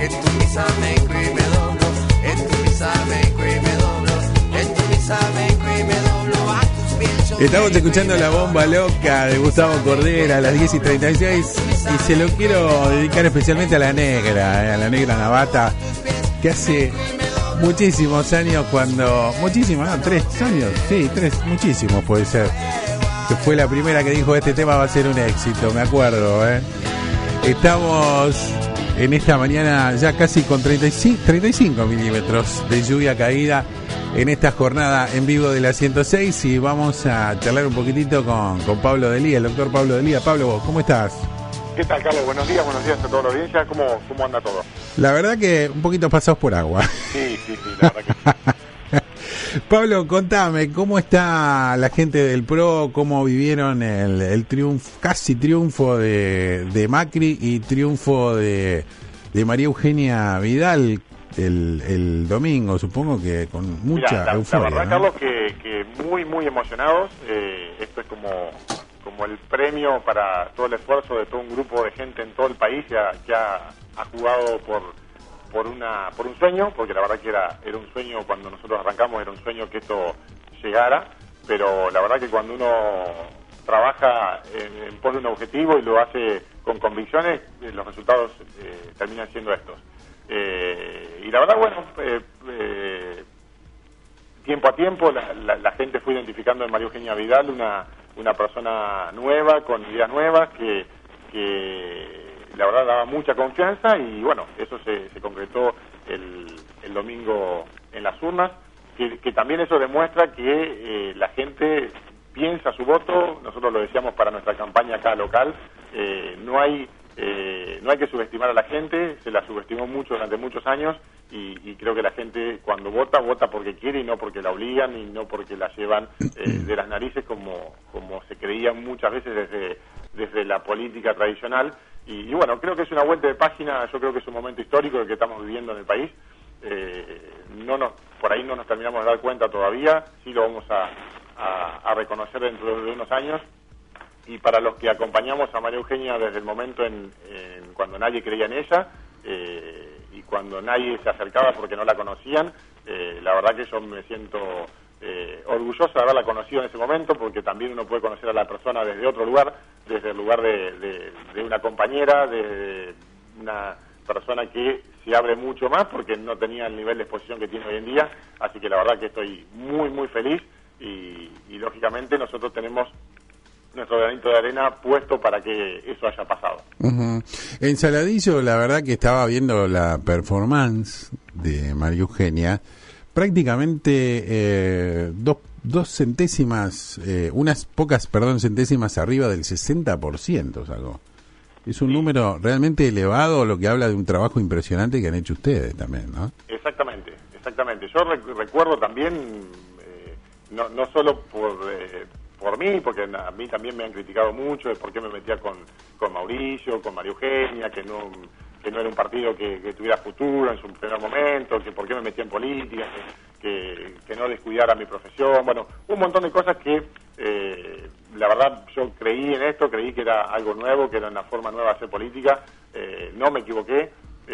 en tu misa me incro y me doblo, en tu misa me incro y me doblo, en tu misa me incro y me doblo a tus pies. Estamos escuchando La Bomba Loca de Gustavo Cordera a las 10:36 y se lo quiero dedicar especialmente a la negra Navata, que hace muchísimos años muchísimos, 3 años, sí, 3, muchísimos puede ser, que fue la primera que dijo este tema va a ser un éxito, me acuerdo, Estamos en esta mañana ya casi con 35 milímetros de lluvia caída en esta jornada en vivo de la 106 y vamos a charlar un poquitito con Pablo Delía, el doctor Pablo Delía. Pablo, ¿cómo estás? ¿Qué tal, Carlos? Buenos días a toda la audiencia. ¿Cómo anda todo? La verdad que un poquito pasados por agua. Sí, la verdad que sí. Pablo, contame, ¿cómo está la gente del PRO? ¿Cómo vivieron el casi triunfo de Macri y triunfo de María Eugenia Vidal el domingo? Supongo que con mucha euforia. La verdad, ¿no? Carlos, que muy emocionados. Esto es como el premio para todo el esfuerzo de todo un grupo de gente en todo el país que ha jugado por un sueño, porque la verdad que era un sueño cuando nosotros arrancamos, era un sueño que esto llegara, pero la verdad que cuando uno trabaja en pos de un objetivo y lo hace con convicciones, los resultados terminan siendo estos. Y la verdad, bueno, tiempo a tiempo la gente fue identificando en María Eugenia Vidal una persona nueva, con ideas nuevas, que la verdad daba mucha confianza y bueno, eso se concretó el domingo en las urnas, que también eso demuestra que la gente piensa su voto. Nosotros lo decíamos para nuestra campaña acá local, no hay que subestimar a la gente, se la subestimó mucho durante muchos años y creo que la gente cuando vota porque quiere y no porque la obligan y no porque la llevan de las narices como se creía muchas veces desde la política tradicional. Y bueno, creo que es una vuelta de página, yo creo que es un momento histórico el que estamos viviendo en el país. Por ahí no nos terminamos de dar cuenta todavía, sí lo vamos a reconocer dentro de unos años. Y para los que acompañamos a María Eugenia desde el momento cuando nadie creía en ella y cuando nadie se acercaba porque no la conocían, la verdad que yo me siento orgulloso de haberla conocido en ese momento, porque también uno puede conocer a la persona desde otro lugar, desde el lugar de una compañera, de una persona que se abre mucho más porque no tenía el nivel de exposición que tiene hoy en día. Así que la verdad que estoy muy feliz y lógicamente nosotros tenemos nuestro granito de arena puesto para que eso haya pasado. Uh-huh. En Saladillo, la verdad que estaba viendo la performance de María Eugenia, prácticamente dos centésimas, unas pocas, centésimas arriba del 60%, sacó. Es un número realmente elevado, lo que habla de un trabajo impresionante que han hecho ustedes también, ¿no? Exactamente. Yo recuerdo también, no solo por mí, porque a mí también me han criticado mucho de por qué me metía con Mauricio, con María Eugenia, que no era un partido que tuviera futuro en su primer momento, que por qué me metía en política, que no descuidara mi profesión. Bueno, un montón de cosas que la verdad yo creí en esto, creí que era algo nuevo, que era una forma nueva de hacer política. No me equivoqué,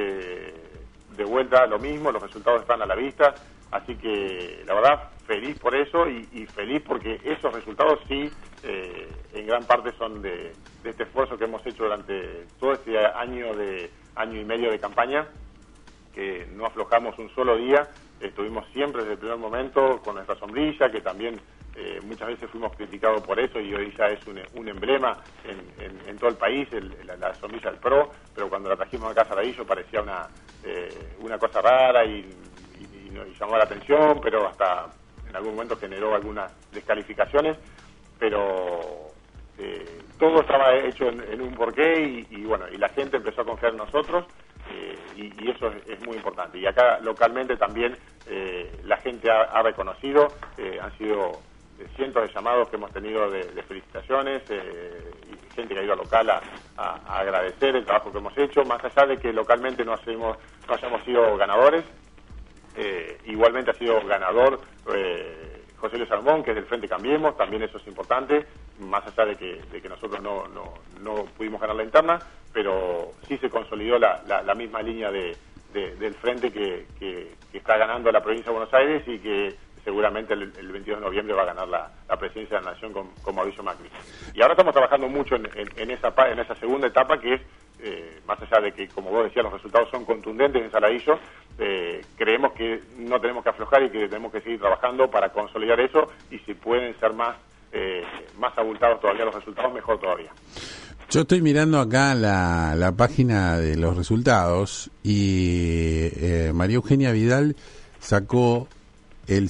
de vuelta lo mismo, los resultados están a la vista. Así que, la verdad, feliz por eso y feliz porque esos resultados sí, en gran parte son de este esfuerzo que hemos hecho durante todo este año y medio de campaña, que no aflojamos un solo día, estuvimos siempre desde el primer momento con nuestra sombrilla, que también muchas veces fuimos criticados por eso y hoy ya es un emblema en todo el país, la sombrilla del PRO, pero cuando la trajimos acá a Saladillo parecía una cosa rara y llamó la atención, pero hasta en algún momento generó algunas descalificaciones, pero todo estaba hecho en un porqué y bueno, y la gente empezó a confiar en nosotros y eso es muy importante. Y acá localmente también la gente ha reconocido, han sido cientos de llamados que hemos tenido de felicitaciones y gente que ha ido al local a agradecer el trabajo que hemos hecho, más allá de que localmente no hayamos sido ganadores. Igualmente ha sido ganador José Luis Salmón, que es del Frente Cambiemos, también eso es importante, más allá de que nosotros no pudimos ganar la interna, pero sí se consolidó la misma línea de del frente que está ganando la provincia de Buenos Aires y que seguramente el 22 de noviembre va a ganar la presidencia de la Nación con Mauricio Macri. Y ahora estamos trabajando mucho en esa segunda etapa que es, más allá de que, como vos decías, los resultados son contundentes en Saladillo, creemos que no tenemos que aflojar y que tenemos que seguir trabajando para consolidar eso, y si pueden ser más abultados todavía los resultados, mejor todavía. Yo estoy mirando acá la página de los resultados y María Eugenia Vidal sacó el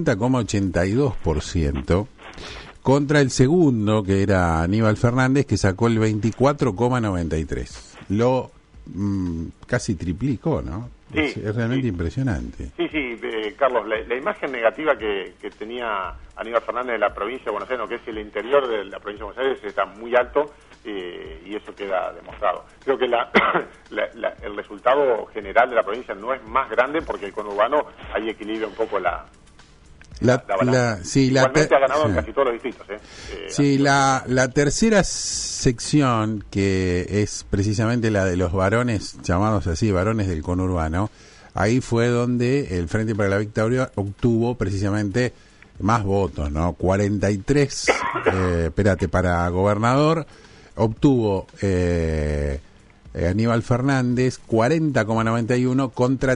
60,82% contra el segundo, que era Aníbal Fernández, que sacó el 24,93%. Lo casi triplicó, ¿no? Sí, es realmente sí. Impresionante. Sí, Carlos, la imagen negativa que tenía Aníbal Fernández de la provincia de Buenos Aires, que es el interior de la provincia de Buenos Aires, está muy alto y eso queda demostrado. Creo que el resultado general de la provincia no es más grande porque el conurbano ahí equilibra un poco la balanza. Igualmente ha ganado en casi todos los distritos. Sí, la tercera sección, que es precisamente la de los varones, llamados así, varones del conurbano, ahí fue donde el Frente para la Victoria obtuvo precisamente más votos, ¿no? 43, para gobernador, obtuvo Aníbal Fernández 40,91 contra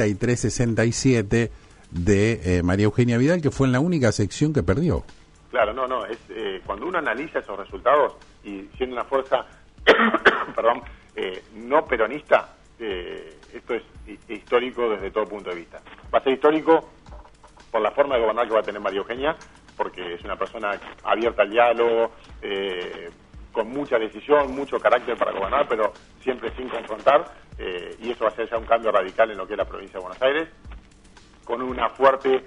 33,67 de María Eugenia Vidal, que fue en la única sección que perdió. Claro, no, es cuando uno analiza esos resultados y siendo una fuerza, perdón, no peronista, esto es histórico desde todo punto de vista. Va a ser histórico por la forma de gobernar que va a tener María Eugenia, porque es una persona abierta al diálogo, con mucha decisión, mucho carácter para gobernar, pero siempre sin confrontar, y eso va a ser ya un cambio radical en lo que es la provincia de Buenos Aires, con una fuerte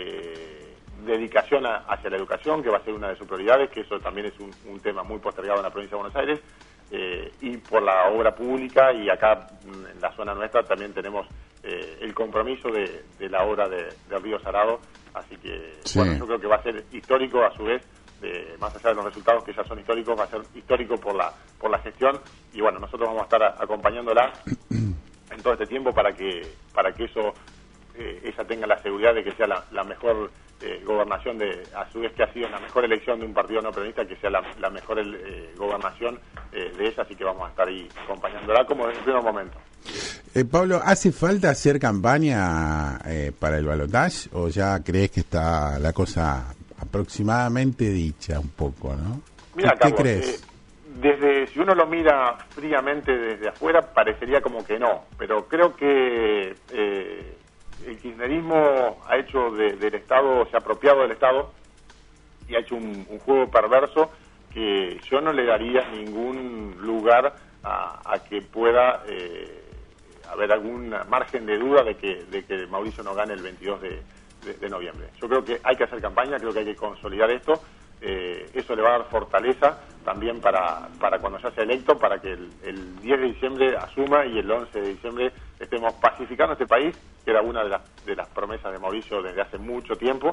dedicación hacia la educación, que va a ser una de sus prioridades, que eso también es un tema muy postergado en la provincia de Buenos Aires, y por la obra pública, y acá en la zona nuestra también tenemos el compromiso de la obra de Río Salado, así que sí. Bueno, yo creo que va a ser histórico a su vez, más allá de los resultados que ya son históricos, va a ser histórico por la gestión, y bueno, nosotros vamos a estar acompañándola en todo este tiempo para que eso ella tenga la seguridad de que sea la mejor gobernación, a su vez que ha sido la mejor elección de un partido no peronista, que sea la mejor gobernación de ella, así que vamos a estar ahí acompañándola como desde el primer momento. Pablo, ¿hace falta hacer campaña para el balotaje o ya crees que está la cosa aproximadamente dicha un poco, no? Mira, ¿Qué Carlos, crees? Si uno lo mira fríamente desde afuera, parecería como que no, pero creo que el kirchnerismo ha hecho del Estado, se ha apropiado del Estado y ha hecho un juego perverso que yo no le daría ningún lugar a que pueda haber algún margen de duda de que Mauricio no gane el 22 de noviembre. Yo creo que hay que hacer campaña, creo que hay que consolidar esto. Eso le va a dar fortaleza también para cuando ya sea electo, para que el 10 de diciembre asuma y el 11 de diciembre estemos pacificando este país, que era una de las promesas de Mauricio desde hace mucho tiempo.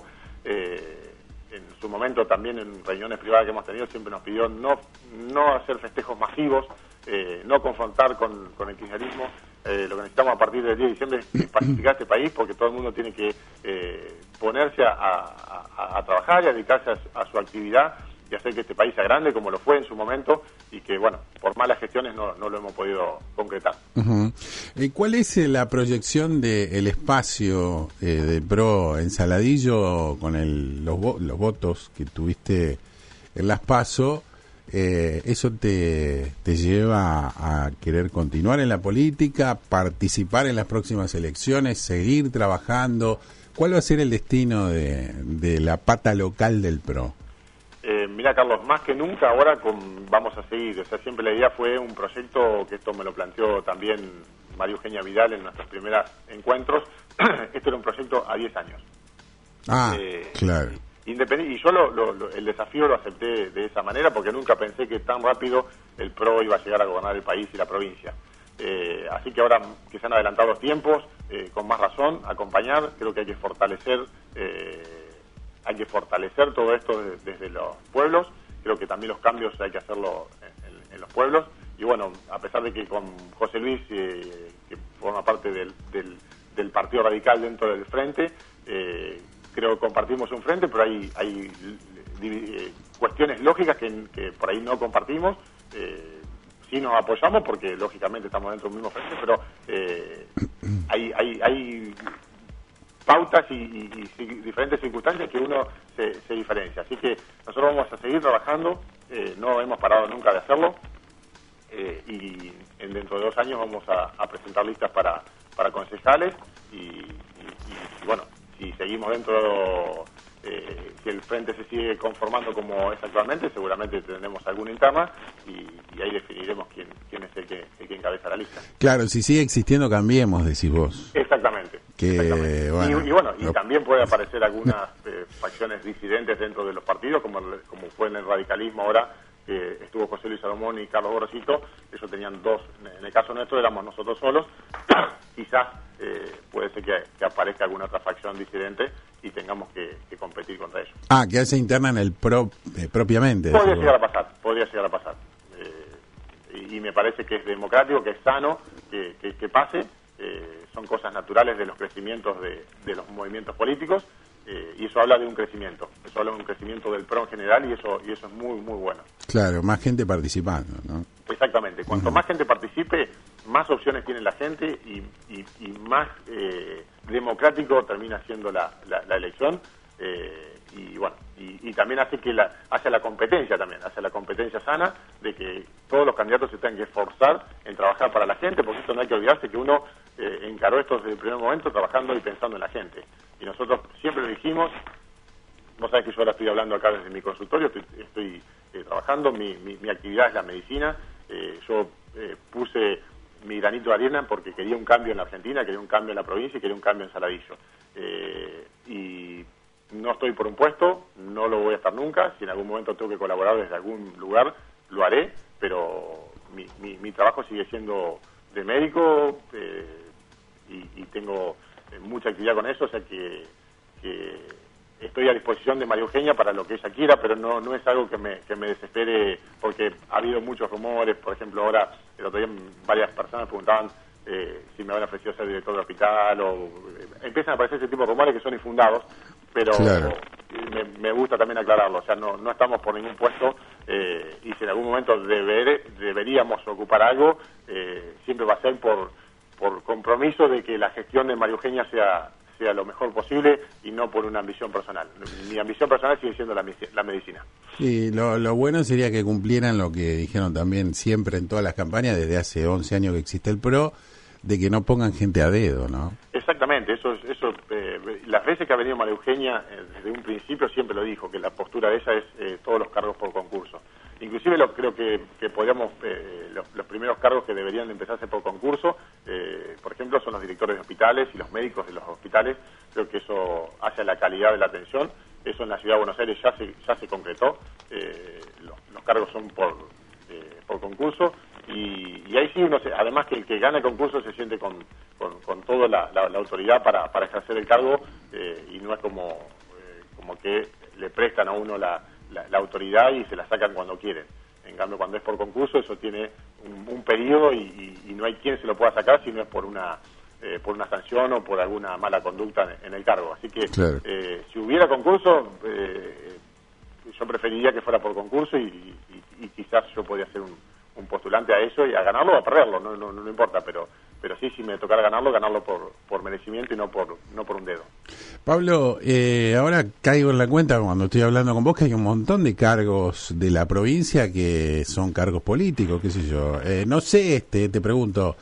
En su momento también en reuniones privadas que hemos tenido siempre nos pidió no hacer festejos masivos, no confrontar con el kirchnerismo. Lo que necesitamos a partir del 10 de diciembre es pacificar este país, porque todo el mundo tiene que ponerse a trabajar y a dedicarse a su actividad y hacer que este país sea grande como lo fue en su momento, y que, bueno, por malas gestiones no lo hemos podido concretar. Uh-huh. ¿Cuál es la proyección del espacio del PRO en Saladillo con los votos que tuviste en las PASO? ¿Eso te lleva a querer continuar en la política, participar en las próximas elecciones, seguir trabajando? ¿Cuál va a ser el destino de la pata local del PRO? Mira, Carlos, más que nunca ahora vamos a seguir. O sea, siempre la idea fue un proyecto, que esto me lo planteó también María Eugenia Vidal en nuestros primeros encuentros. Esto era un proyecto a 10 años. Claro. Independiente, y yo el desafío lo acepté de esa manera, porque nunca pensé que tan rápido el PRO iba a llegar a gobernar el país y la provincia. Así que ahora que se han adelantado los tiempos, con más razón, acompañar. Creo que hay que fortalecer todo esto desde los pueblos. Creo que también los cambios hay que hacerlo en los pueblos. Y bueno, a pesar de que con José Luis, que forma parte del Partido Radical dentro del Frente. Creo que compartimos un frente, pero hay cuestiones lógicas que por ahí no compartimos. Sí nos apoyamos porque lógicamente estamos dentro del mismo frente, pero hay pautas y diferentes circunstancias que uno se diferencia. Así que nosotros vamos a seguir trabajando, no hemos parado nunca de hacerlo, y dentro de 2 años vamos a presentar listas para concejales y bueno, si seguimos dentro, si el frente se sigue conformando como es actualmente, seguramente tendremos alguna interna y ahí definiremos quién es el que encabeza la lista. Claro, si sigue existiendo Cambiemos, decís vos. Exactamente. Bueno, y también puede aparecer algunas facciones disidentes dentro de los partidos, como fue en el radicalismo ahora, estuvo José Luis Salomón y Carlos Gorosito. Ellos tenían 2, en el caso nuestro éramos nosotros solos. Quizás puede ser que aparezca alguna otra facción disidente y tengamos que competir contra ellos. Que hace interna en el propiamente. Podría llegar a pasar. Y me parece que es democrático, que es sano, que pase. Son cosas naturales de los crecimientos de los movimientos políticos, y eso habla de un crecimiento. Eso habla de un crecimiento del PRO en general, y eso es muy, muy bueno. Claro, más gente participando, ¿no? Exactamente. Cuanto más gente participe, más opciones tiene la gente y más democrático termina siendo la elección. Y bueno, y también hace hace la competencia sana, de que todos los candidatos se tengan que esforzar en trabajar para la gente, porque esto no hay que olvidarse que uno encaró esto desde el primer momento trabajando y pensando en la gente. Y nosotros siempre lo dijimos. Vos sabés que yo ahora estoy hablando acá desde mi consultorio, estoy trabajando, mi actividad es la medicina. Yo puse mi granito de arena porque quería un cambio en la Argentina, quería un cambio en la provincia y quería un cambio en Saladillo. Y no estoy por un puesto, no lo voy a estar nunca. Si en algún momento tengo que colaborar desde algún lugar, lo haré, pero mi trabajo sigue siendo de médico, y tengo mucha actividad con eso, o sea que estoy a disposición de María Eugenia para lo que ella quiera, pero no es algo que me desespere, porque ha habido muchos rumores. Por ejemplo, ahora, el otro día varias personas preguntaban si me habían ofrecido ser director del hospital, empiezan a aparecer ese tipo de rumores que son infundados, pero claro, me gusta también aclararlo. O sea, no estamos por ningún puesto, y si en algún momento deberíamos ocupar algo, siempre va a ser por compromiso de que la gestión de María Eugenia sea lo mejor posible y no por una ambición personal. Mi ambición personal sigue siendo la medicina. Y lo bueno sería que cumplieran lo que dijeron también siempre en todas las campañas, desde hace 11 años que existe el PRO, de que no pongan gente a dedo, ¿no? Exactamente, eso las veces que ha venido María Eugenia, desde un principio siempre lo dijo, que la postura de ella es todos los cargos por concurso. Inclusive creo que podríamos, los primeros cargos que deberían empezarse por concurso, por ejemplo, son los directores de hospitales y los médicos de los hospitales. Creo que eso hace a la calidad de la atención. Eso en la Ciudad de Buenos Aires ya se concretó. Los cargos son por concurso, y ahí sí uno además que el que gana el concurso se siente con toda la autoridad para ejercer el cargo, y no es como que le prestan a uno la autoridad y se la sacan cuando quieren. En cambio, cuando es por concurso, eso tiene un periodo y no hay quien se lo pueda sacar si no es por una sanción o por alguna mala conducta en el cargo. Así que, claro, si hubiera concurso, yo preferiría que fuera por concurso, y quizás yo podría ser un postulante a eso, y a ganarlo o a perderlo, no importa, pero sí, si me tocara ganarlo por merecimiento y no por un dedo. Pablo, ahora caigo en la cuenta cuando estoy hablando con vos que hay un montón de cargos de la provincia que son cargos políticos, qué sé yo. No sé, te pregunto,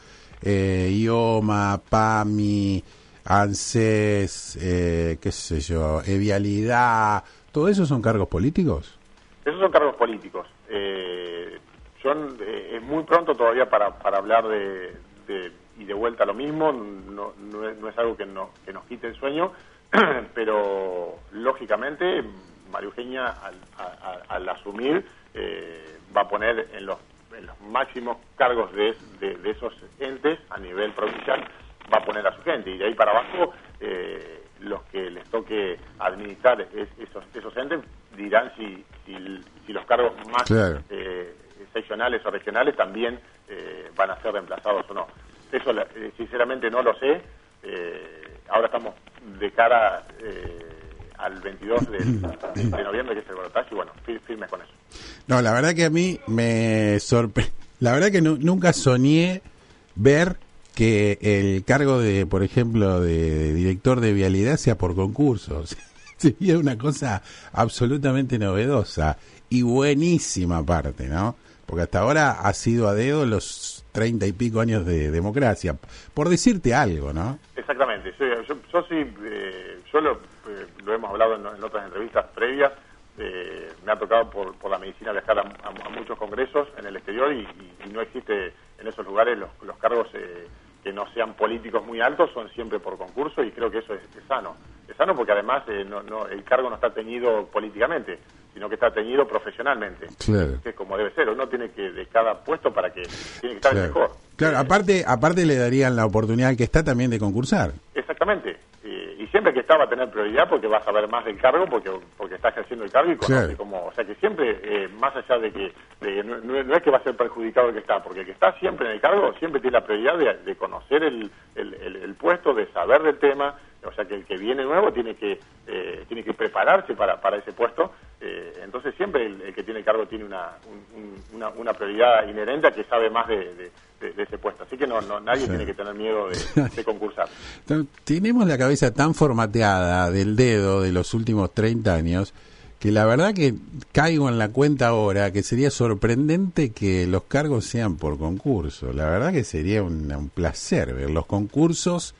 IOMA, PAMI, ANSES, qué sé yo, Vialidad, ¿todo eso son cargos políticos? Esos son cargos políticos. Es muy pronto todavía para hablar y de vuelta a lo mismo. No es algo que nos quite el sueño, pero lógicamente María Eugenia al asumir va a poner en los máximos cargos de esos entes a nivel provincial, va a poner a su gente, y de ahí para abajo los que les toque administrar esos entes dirán si los cargos más, claro, seccionales o regionales también van a ser reemplazados o no. Eso sinceramente no lo sé. Ahora estamos de cara al 22 de noviembre, que es el balotaje, y bueno, firmes con eso. No, la verdad que a mí me sorprende. La verdad que nunca soñé ver que el cargo de, por ejemplo, de director de vialidad sea por concurso. Sería una cosa absolutamente novedosa y buenísima aparte, ¿no? Porque hasta ahora ha sido a dedo los 30 y pico años de democracia, por decirte algo, ¿no? Exactamente. Yo sí, yo lo hemos hablado en otras entrevistas previas. Me ha tocado por la medicina viajar a muchos congresos en el exterior y no existe en esos lugares los cargos que no sean políticos muy altos, son siempre por concurso, y creo que eso es sano. Es sano porque además el cargo no está teñido políticamente, sino que está teñido profesionalmente. Claro. Que es como debe ser. Uno tiene que, de cada puesto tiene que estar el mejor. Claro, aparte le darían la oportunidad al que está también de concursar. Exactamente. Y siempre que está va a tener prioridad porque va a saber más del cargo, porque está ejerciendo el cargo y conoce cómo. O sea que siempre, más allá de que no es que va a ser perjudicado el que está, porque el que está siempre en el cargo siempre tiene la prioridad de conocer el puesto, de saber del tema. O sea que el que viene nuevo tiene que prepararse para ese puesto. Entonces siempre el que tiene el cargo tiene una prioridad inherente a que sabe más de ese puesto. Así que nadie tiene que tener miedo de concursar. Tenemos la cabeza tan formateada del dedo de los últimos 30 años que la verdad que caigo en la cuenta ahora que sería sorprendente que los cargos sean por concurso. La verdad que sería un placer ver los concursos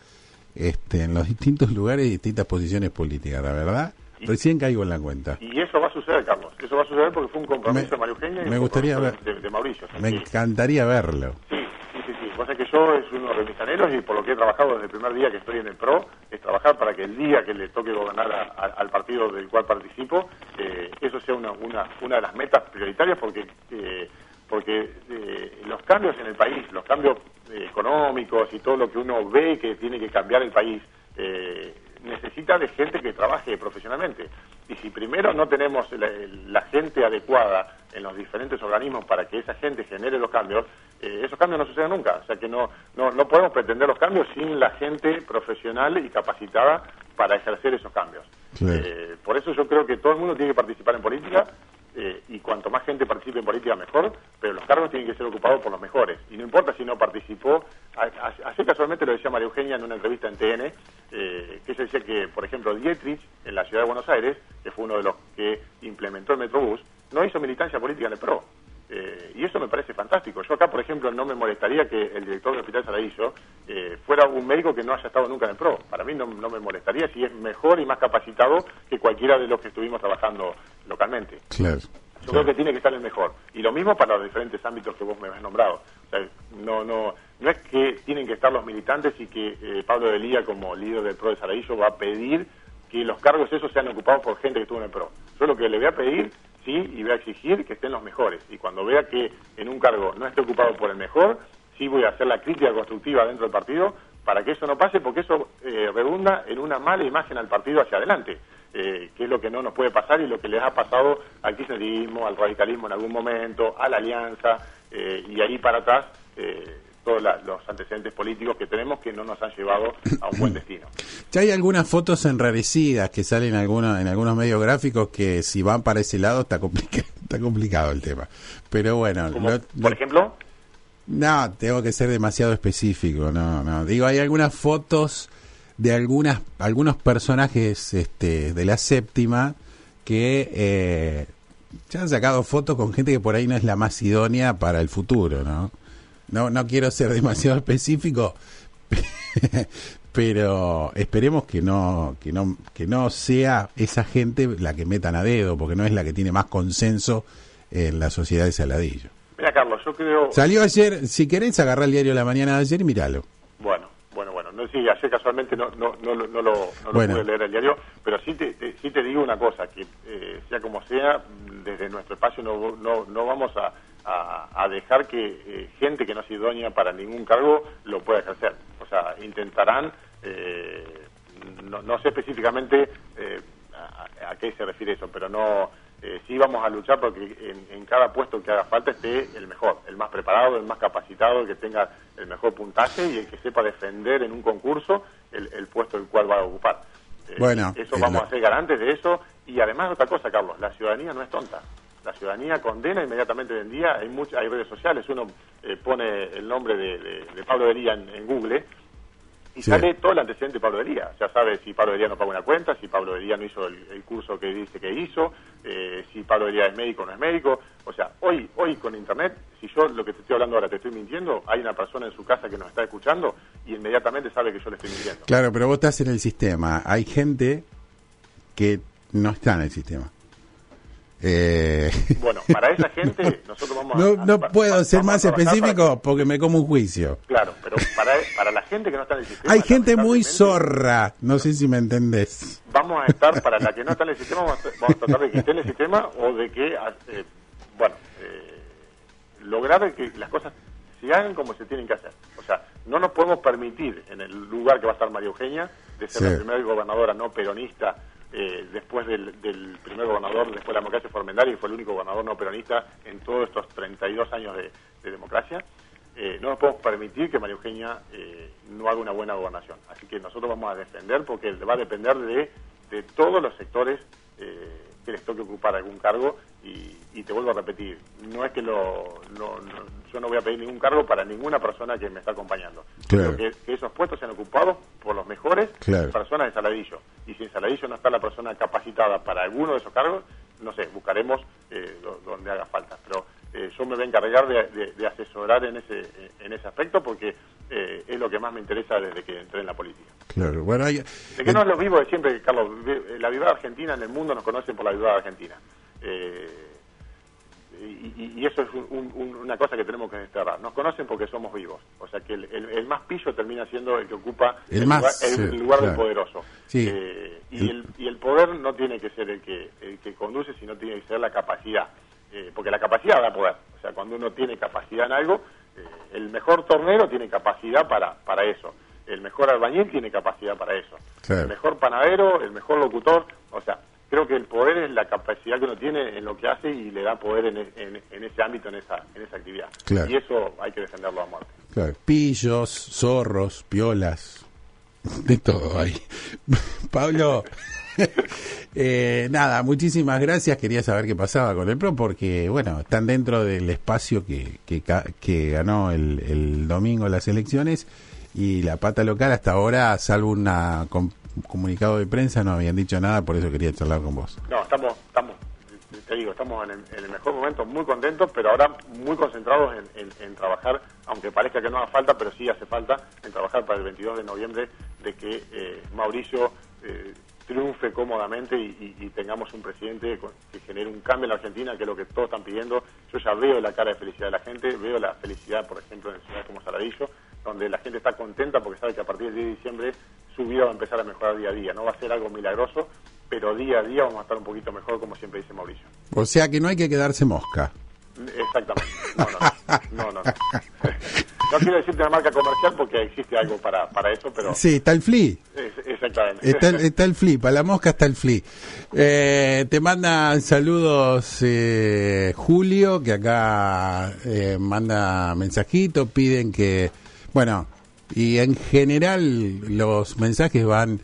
en los distintos lugares y distintas posiciones políticas, la verdad. Recién caigo en la cuenta. Y eso va a suceder, Carlos. Eso va a suceder porque fue un compromiso de María Eugenia y me gustaría ver, de Mauricio. Me encantaría verlo. Sí. Lo que pasa es que yo es uno de mis anhelos, y por lo que he trabajado desde el primer día que estoy en el PRO, es trabajar para que el día que le toque gobernar al partido del cual participo, eso sea una de las metas prioritarias, porque los cambios en el país, los cambios económicos y todo lo que uno ve que tiene que cambiar el país, necesita de gente que trabaje profesionalmente. Y si primero no tenemos la gente adecuada en los diferentes organismos para que esa gente genere los cambios, esos cambios no suceden nunca. O sea que no podemos pretender los cambios sin la gente profesional y capacitada para ejercer esos cambios. Claro. Por eso yo creo que todo el mundo tiene que participar en política, y cuanto más gente participe en política mejor, pero los cargos tienen que ser ocupados por los mejores. Y no importa si no participó. Así casualmente lo decía María Eugenia en una entrevista en TN, que ella decía que, por ejemplo, Dietrich, en la ciudad de Buenos Aires, que fue uno de los que implementó el Metrobús, no hizo militancia política en el PRO. Y eso me parece fantástico. Yo acá, por ejemplo, no me molestaría que el director del Hospital Saladillo fuera un médico que no haya estado nunca en el PRO. Para mí no me molestaría si es mejor y más capacitado que cualquiera de los que estuvimos trabajando localmente. Claro. Yo creo que tiene que estar el mejor. Y lo mismo para los diferentes ámbitos que vos me has nombrado. O sea, no es que tienen que estar los militantes y que Pablo Delía, como líder del PRO de Saladillo, va a pedir que los cargos esos sean ocupados por gente que estuvo en el PRO. Yo lo que le voy a pedir, sí, y voy a exigir que estén los mejores. Y cuando vea que en un cargo no esté ocupado por el mejor, sí voy a hacer la crítica constructiva dentro del partido para que eso no pase, porque eso redunda en una mala imagen al partido hacia adelante, que es lo que no nos puede pasar y lo que les ha pasado al kirchnerismo, al radicalismo en algún momento, a la alianza, y ahí para atrás todos los antecedentes políticos que tenemos que no nos han llevado a un buen destino. Ya hay algunas fotos enrarecidas que salen en algunos medios gráficos que si van para ese lado está complicado el tema. Pero bueno, ¿por ejemplo? No, tengo que ser demasiado específico, no. Digo, hay algunas fotos de algunos personajes de la séptima que ya han sacado fotos con gente que por ahí no es la más idónea para el futuro, ¿no? No quiero ser demasiado específico, pero esperemos que no sea esa gente la que metan a dedo, porque no es la que tiene más consenso en la sociedad de Saladillo. Mira, Carlos, yo creo... Salió ayer, si querés agarrar el diario de la mañana de ayer y míralo. Bueno, no, sí, ayer casualmente no lo pude leer el diario, pero sí te digo una cosa, que sea como sea, desde nuestro espacio no vamos a dejar que gente que no es idónea para ningún cargo lo pueda ejercer. O sea, intentarán, no sé específicamente a qué se refiere eso, pero sí vamos a luchar porque en cada puesto que haga falta esté el mejor, el más preparado, el más capacitado, el que tenga el mejor mejor puntaje y el que sepa defender en un concurso el puesto el cual va a ocupar. Bueno, eso vamos a ser garantes de eso. Y además otra cosa, Carlos, la ciudadanía no es tonta. La ciudadanía condena inmediatamente hoy en día. Hay redes sociales, uno pone el nombre de Pablo Delía en Google y sale todo el antecedente de Pablo Delía. Ya sabe si Pablo Delía no pagó una cuenta, si Pablo Delía no hizo el curso que dice que hizo, si Pablo Delía es médico o no es médico. O sea, hoy con Internet, si yo lo que te estoy hablando ahora te estoy mintiendo, hay una persona en su casa que nos está escuchando y inmediatamente sabe que yo le estoy mintiendo. Claro, pero vos estás en el sistema. Hay gente que no está en el sistema. Bueno, para esa gente nosotros vamos no puedo ser más específico porque me como un juicio. Claro, pero para la gente que no está en el sistema... Hay gente muy zorra, no sé si me entendés. Vamos a estar, para la que no está en el sistema, vamos a tratar de que esté en el sistema o de que, lograr que las cosas se hagan como se tienen que hacer. O sea, no nos podemos permitir en el lugar que va a estar María Eugenia de ser la primera gobernadora no peronista después del primer gobernador, después de la democracia Formendario, que fue el único gobernador no peronista en todos estos 32 años de democracia. No nos podemos permitir que María Eugenia no haga una buena gobernación. Así que nosotros vamos a defender, porque va a depender de todos los sectores que les toque ocupar algún cargo. Y te vuelvo a repetir, no es que yo no voy a pedir ningún cargo para ninguna persona que me está acompañando. Claro. Creo que esos puestos sean ocupados por los mejores personas de Saladillo. Y si en Saladillo no está la persona capacitada para alguno de esos cargos, no sé, buscaremos donde haga falta. Pero yo me voy a encargar de asesorar en ese aspecto, porque es lo que más me interesa desde que entré en la política. Claro, bueno, de que no es lo vivo de siempre, Carlos. La Vivada Argentina en el mundo nos conocen por la Vivada Argentina. Y eso es una cosa que tenemos que desterrar. Nos conocen porque somos vivos. O sea que el más pillo termina siendo el que ocupa el lugar del poderoso. Sí. Y el poder no tiene que ser el que conduce, sino tiene que ser la capacidad. Porque la capacidad da poder. O sea, cuando uno tiene capacidad en algo, el mejor tornero tiene capacidad para eso. El mejor albañil tiene capacidad para eso. El mejor panadero, el mejor locutor. O sea, creo que el poder es la capacidad que uno tiene en lo que hace y le da poder en ese ámbito, en esa actividad. Claro. Y eso hay que defenderlo a muerte. Claro. Pillos, zorros, piolas, de todo hay. Pablo, nada, muchísimas gracias. Quería saber qué pasaba con el PRO porque, bueno, están dentro del espacio que ganó el domingo las elecciones y la pata local hasta ahora, salvo una comunicado de prensa, no habían dicho nada, por eso quería charlar con vos. No, estamos te digo, estamos en el mejor momento, muy contentos, pero ahora muy concentrados en trabajar, aunque parezca que no haga falta, pero sí hace falta, en trabajar para el 22 de noviembre, de que Mauricio triunfe cómodamente y tengamos un presidente que genere un cambio en la Argentina, que es lo que todos están pidiendo. Yo ya veo la cara de felicidad de la gente, veo la felicidad, por ejemplo, en ciudades como Saladillo, donde la gente está contenta porque sabe que a partir del 10 de diciembre su vida va a empezar a mejorar día a día. No va a ser algo milagroso, pero día a día vamos a estar un poquito mejor, como siempre dice Mauricio. O sea que no hay que quedarse mosca. Exactamente. No. No quiero decirte una marca comercial porque existe algo para eso, pero... Sí, está el FLI. Exactamente. Está el FLI, para la mosca está el FLI. Te mandan saludos Julio, que acá manda mensajitos, piden que... Bueno, y en general los mensajes van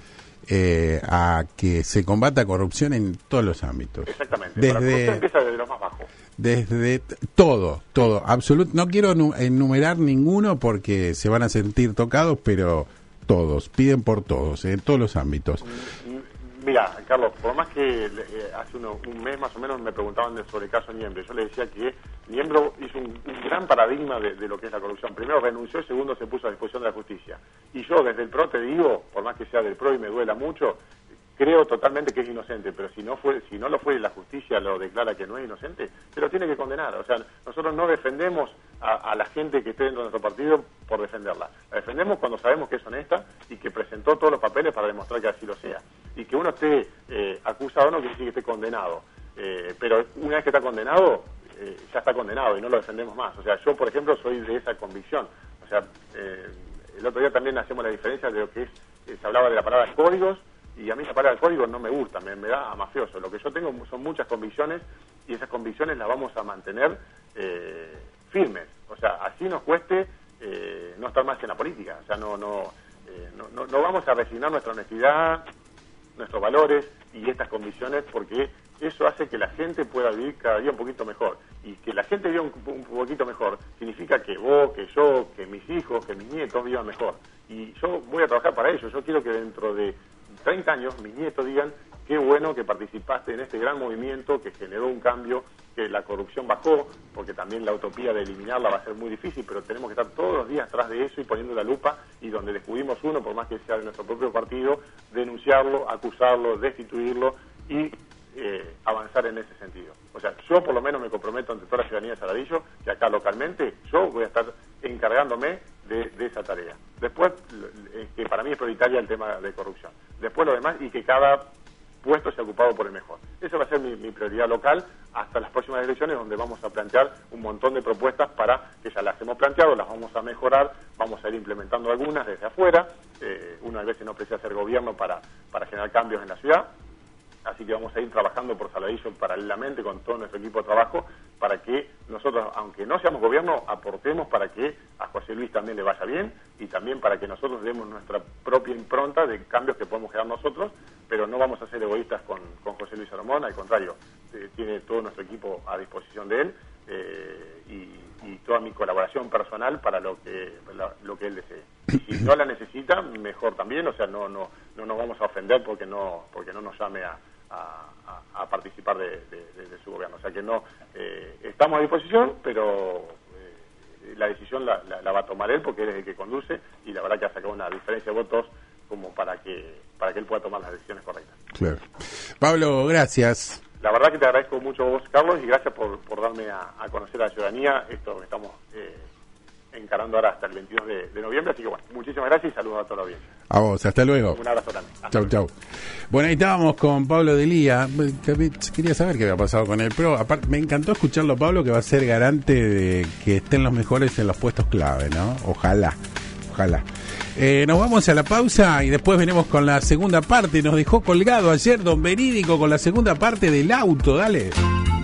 a que se combata corrupción en todos los ámbitos. Exactamente. La corrupción empieza desde lo más bajo. Desde todo, absoluto. No quiero enumerar ninguno porque se van a sentir tocados, pero todos, piden por todos, en todos los ámbitos. Mira, Carlos, por más que hace un mes más o menos me preguntaban sobre el caso Niembro, yo le decía que Niembro hizo un gran paradigma de lo que es la corrupción. Primero renunció, segundo se puso a disposición de la justicia. Y yo desde el PRO te digo, por más que sea del PRO y me duela mucho, creo totalmente que es inocente, pero si no lo fue, la justicia lo declara que no es inocente, se lo tiene que condenar. O sea, nosotros no defendemos a la gente que esté dentro de nuestro partido por defenderla. La defendemos cuando sabemos que es honesta y que presentó todos los papeles para demostrar que así lo sea. Y que uno esté acusado no quiere decir que esté condenado. Pero una vez que está condenado, ya está condenado y no lo defendemos más. O sea, yo, por ejemplo, soy de esa convicción. O sea, el otro día también hacemos la diferencia de lo que es, se hablaba de la palabra códigos, y a mí la palabra código no me gusta, me da a mafioso. Lo que yo tengo son muchas convicciones y esas convicciones las vamos a mantener firmes. O sea, así nos cueste no estar más en la política. O sea, no vamos a resignar nuestra honestidad, nuestros valores y estas condiciones, porque eso hace que la gente pueda vivir cada día un poquito mejor. Y que la gente viva un poquito mejor significa que vos, que yo, que mis hijos, que mis nietos vivan mejor. Y yo voy a trabajar para ello. Yo quiero que dentro de 30 años mis nietos digan: qué bueno que participaste en este gran movimiento que generó un cambio, que la corrupción bajó, porque también la utopía de eliminarla va a ser muy difícil, pero tenemos que estar todos los días atrás de eso y poniendo la lupa, y donde descubrimos uno, por más que sea de nuestro propio partido, denunciarlo, acusarlo, destituirlo y avanzar en ese sentido. O sea, yo por lo menos me comprometo ante toda la ciudadanía de Saladillo que acá localmente yo voy a estar encargándome de esa tarea. Después, que para mí es prioritaria el tema de corrupción. Después lo demás, y que cada puesto sea ocupado por el mejor. Esa va a ser mi prioridad local hasta las próximas elecciones, donde vamos a plantear un montón de propuestas para que ya las hemos planteado, las vamos a mejorar, vamos a ir implementando algunas desde afuera. Uno a veces no precisa hacer gobierno para generar cambios en la ciudad. Así que vamos a ir trabajando por Saladillo paralelamente con todo nuestro equipo de trabajo para que nosotros, aunque no seamos gobierno, aportemos para que a José Luis también le vaya bien y también para que nosotros demos nuestra propia impronta de cambios que podemos generar nosotros, pero no vamos a ser egoístas con José Luis Salomón, al contrario, tiene todo nuestro equipo a disposición de él y toda mi colaboración personal para lo que él desee. Y si no la necesita, mejor también, o sea, no nos vamos a ofender porque no nos llame a participar de su gobierno. O sea que no estamos a disposición, pero la decisión la va a tomar él, porque él es el que conduce, y la verdad que ha sacado una diferencia de votos como para que él pueda tomar las decisiones correctas. Claro. Pablo, gracias. La verdad que te agradezco mucho vos, Carlos, y gracias por darme a conocer a la ciudadanía esto que estamos encarando ahora hasta el 22 de noviembre. Así que bueno, muchísimas gracias y saludos a toda la audiencia. A vos, hasta luego. Un abrazo grande. Chau. Bueno, ahí estábamos con Pablo Delía. Quería saber qué había pasado con él, pero aparte me encantó escucharlo, Pablo, que va a ser garante de que estén los mejores en los puestos clave, ¿no? Ojalá. Nos vamos a la pausa y después venimos con la segunda parte. Nos dejó colgado ayer Don Verídico con la segunda parte del auto. Dale.